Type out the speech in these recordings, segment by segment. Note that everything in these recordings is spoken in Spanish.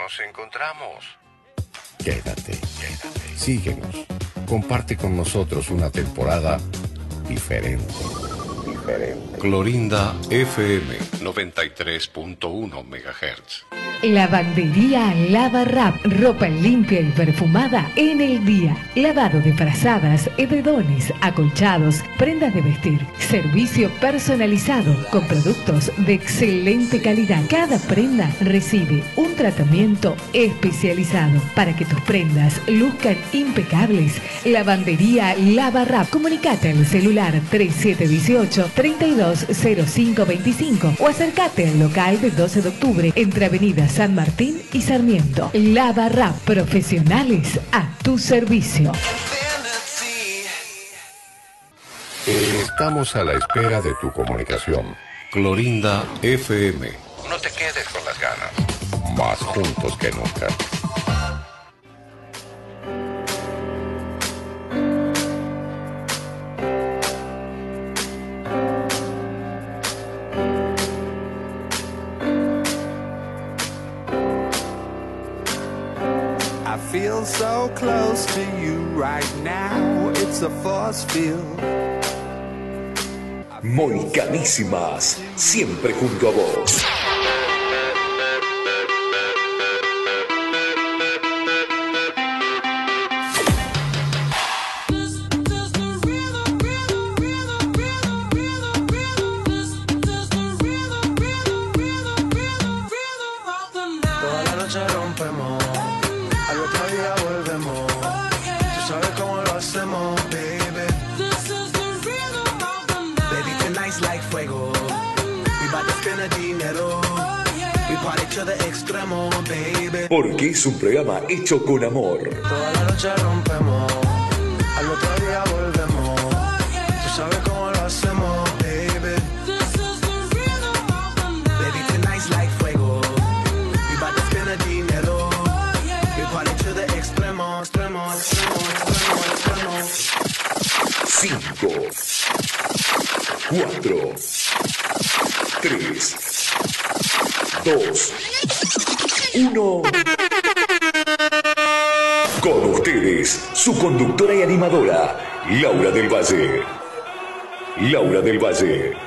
nos encontramos. Quédate. Síguenos. Comparte con nosotros una temporada diferente. Clorinda FM 93.1 MHz. Lavandería Lava Rap, ropa limpia y perfumada en el día. Lavado de frazadas, edredones, acolchados, prendas de vestir. Servicio personalizado con productos de excelente calidad. Cada prenda recibe un tratamiento especializado para que tus prendas luzcan impecables. Lavandería Lava Rap. Comunicate al celular 3718-320525 o acércate al local de 12 de octubre entre Avenida San Martín y Sarmiento. Lava Rap, profesionales a tu servicio. Estamos a la espera de tu comunicación. Clorinda FM. No te quedes con las ganas. Más juntos que nunca. I feel so close to you right now. It's a force field. Moicanísimas, siempre junto a vos. Toda la noche rompemos, al otro día volvemos. Tú sabes cómo lo hacemos, baby. Baby, tonight's like fuego. We bout to spend the dinero. We party to the extremo, baby. Porque es un programa hecho con amor. Toda la noche rompemos, al otro día volvemos. Tú sabes cómo lo hacemos, baby. Baby, tonight's like fuego. We bout to spend the dinero. We party to the extremo, extremo, extremo, extremo, extremo. 5, 4, 3, 2, 1. Con ustedes, su conductora y animadora, Laura del Valle. Laura del Valle.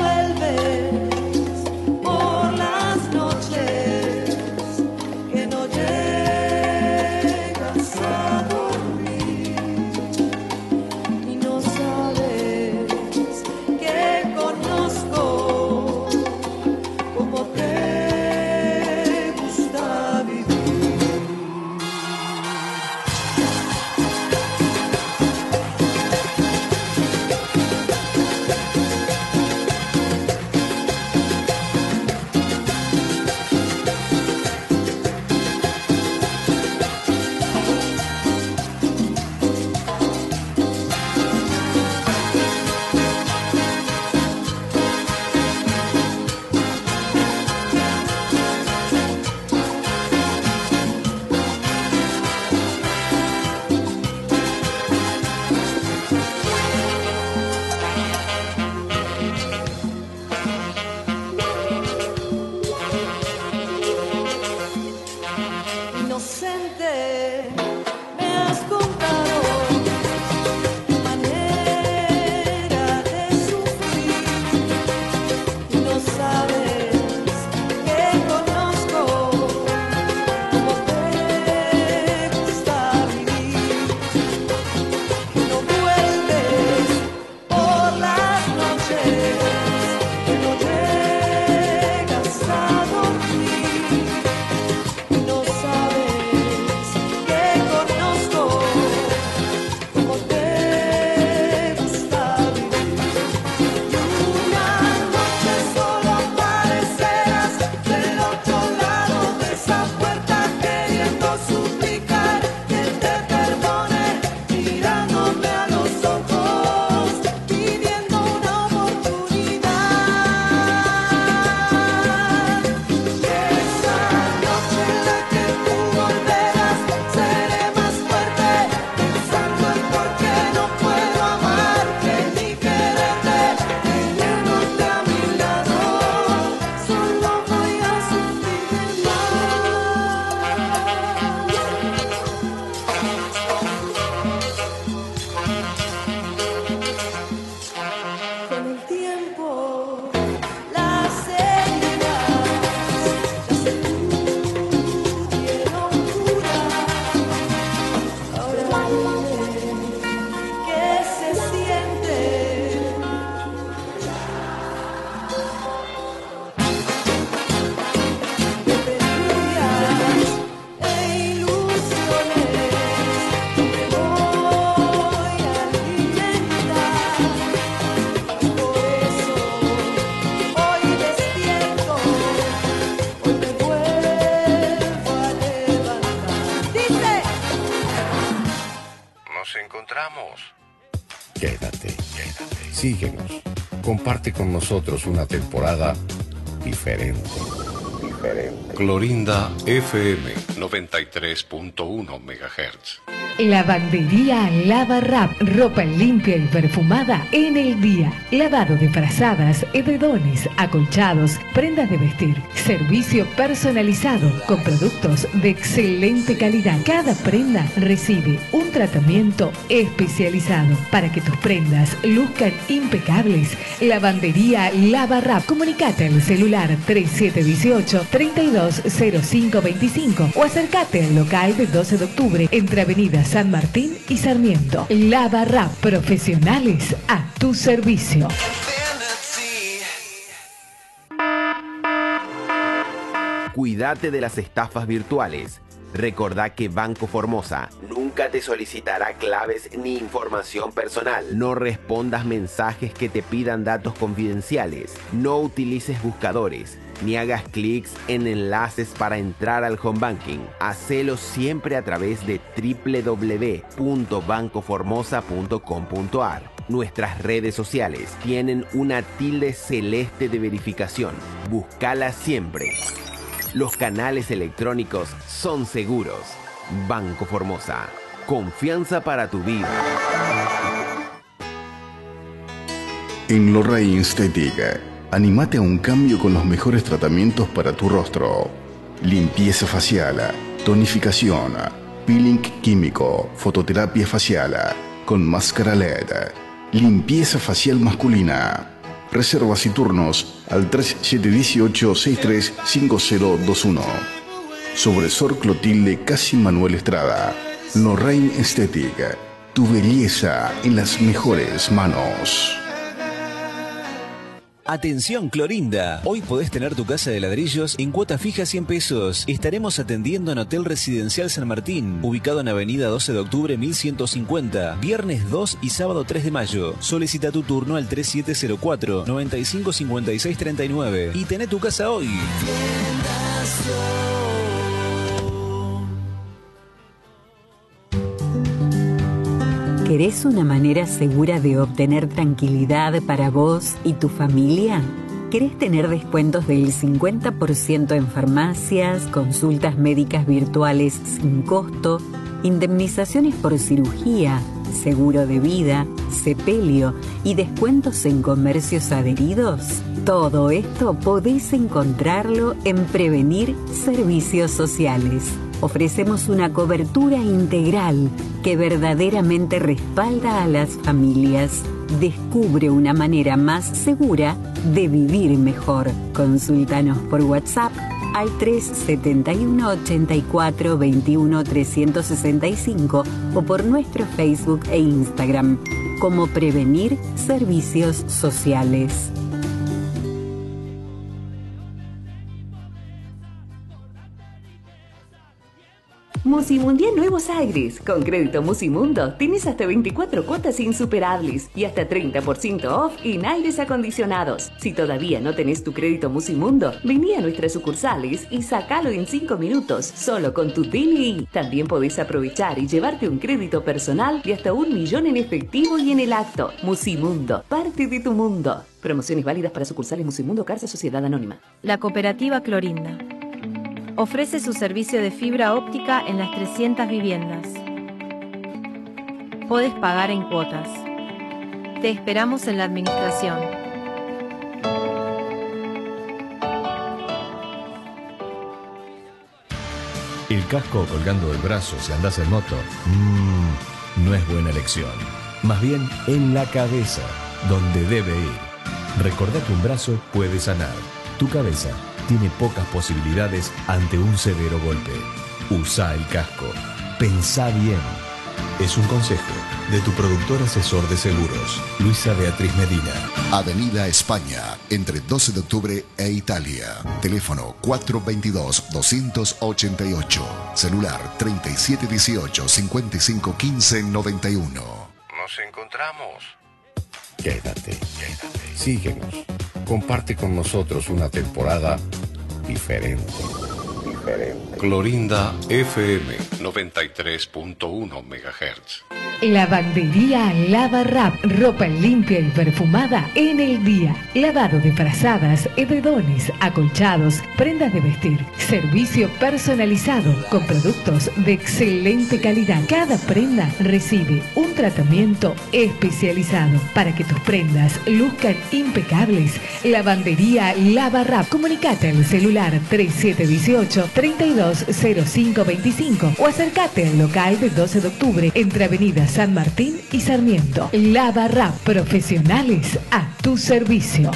Que no encontramos. Quédate. Síguenos. Comparte con nosotros una temporada diferente. Clorinda FM 93.1 MHz. Lavandería Lava Rap, ropa limpia y perfumada en el día. Lavado de frazadas, edredones, acolchados, prendas de vestir. Servicio personalizado con productos de excelente calidad. Cada prenda recibe un tratamiento especializado para que tus prendas luzcan impecables. Lavandería Lava Rap. Comunicate al celular 3718-320525 o acércate al local de 12 de octubre entre Avenida San Martín y Sarmiento. Lava Rap, profesionales a tu servicio. Cuídate de las estafas virtuales. Recordá que Banco Formosa nunca te solicitará claves ni información personal. No respondas mensajes que te pidan datos confidenciales. No utilices buscadores, ni hagas clics en enlaces para entrar al home banking. Hacelo siempre a través de www.bancoformosa.com.ar. Nuestras redes sociales tienen una tilde celeste de verificación. Búscala siempre. Los canales electrónicos son seguros. Banco Formosa. Confianza para tu vida. En Lorraine Estética, anímate a un cambio con los mejores tratamientos para tu rostro. Limpieza facial, tonificación, peeling químico, fototerapia facial, con máscara LED, limpieza facial masculina. Reservas y turnos al 3718-635021. Sobresor Clotilde Casi Manuel Estrada. Lorraine Estética. Tu belleza en las mejores manos. Atención Clorinda, hoy podés tener tu casa de ladrillos en cuota fija 100 pesos. Estaremos atendiendo en Hotel Residencial San Martín, ubicado en Avenida 12 de Octubre 1150, viernes 2 y sábado 3 de mayo. Solicita tu turno al 3704-955639 y tené tu casa hoy. ¿Querés una manera segura de obtener tranquilidad para vos y tu familia? ¿Querés tener descuentos del 50% en farmacias, consultas médicas virtuales sin costo, indemnizaciones por cirugía, seguro de vida, sepelio y descuentos en comercios adheridos? Todo esto podés encontrarlo en Prevenir Servicios Sociales. Ofrecemos una cobertura integral que verdaderamente respalda a las familias. Descubre una manera más segura de vivir mejor. Consúltanos por WhatsApp al 371 84 21 365 o por nuestro Facebook e Instagram como Prevenir Servicios Sociales. Musimundial Nuevos Aires. Con crédito Musimundo tienes hasta 24 cuotas insuperables y hasta 30% off en aires acondicionados. Si todavía no tenés tu crédito Musimundo, vení a nuestras sucursales y sacalo en 5 minutos, solo con tu DNI. También podés aprovechar y llevarte un crédito personal de hasta 1 millón en efectivo y en el acto. Musimundo, parte de tu mundo. Promociones válidas para sucursales Musimundo Carsa Sociedad Anónima. La cooperativa Clorinda ofrece su servicio de fibra óptica en las 300 viviendas. Podés pagar en cuotas. Te esperamos en la administración. El casco colgando del brazo si andás en moto, no es buena elección. Más bien en la cabeza, donde debe ir. Recordá que un brazo puede sanar. Tu cabeza tiene pocas posibilidades ante un severo golpe. Usa el casco. Pensá bien. Es un consejo de tu productor asesor de seguros, Luisa Beatriz Medina. Avenida España, entre 12 de octubre e Italia. Teléfono 422-288. Celular 3718-551591. Nos encontramos. Quédate. Síguenos. Comparte con nosotros una temporada diferente. Clorinda FM 93.1 MHz. Lavandería Lava Rap, ropa limpia y perfumada en el día. Lavado de frazadas, edredones, acolchados, prendas de vestir. Servicio personalizado con productos de excelente calidad. Cada prenda recibe un tratamiento especializado para que tus prendas luzcan impecables. Lavandería Lava Rap. Comunicate al celular 3718-320525 o acércate al local de 12 de octubre entre Avenida San Martín y Sarmiento. Lava Rap, profesionales a tu servicio.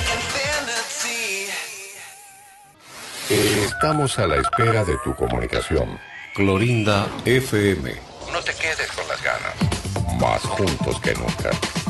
Estamos a la espera de tu comunicación. Clorinda FM. No te quedes con las ganas. Más juntos que nunca.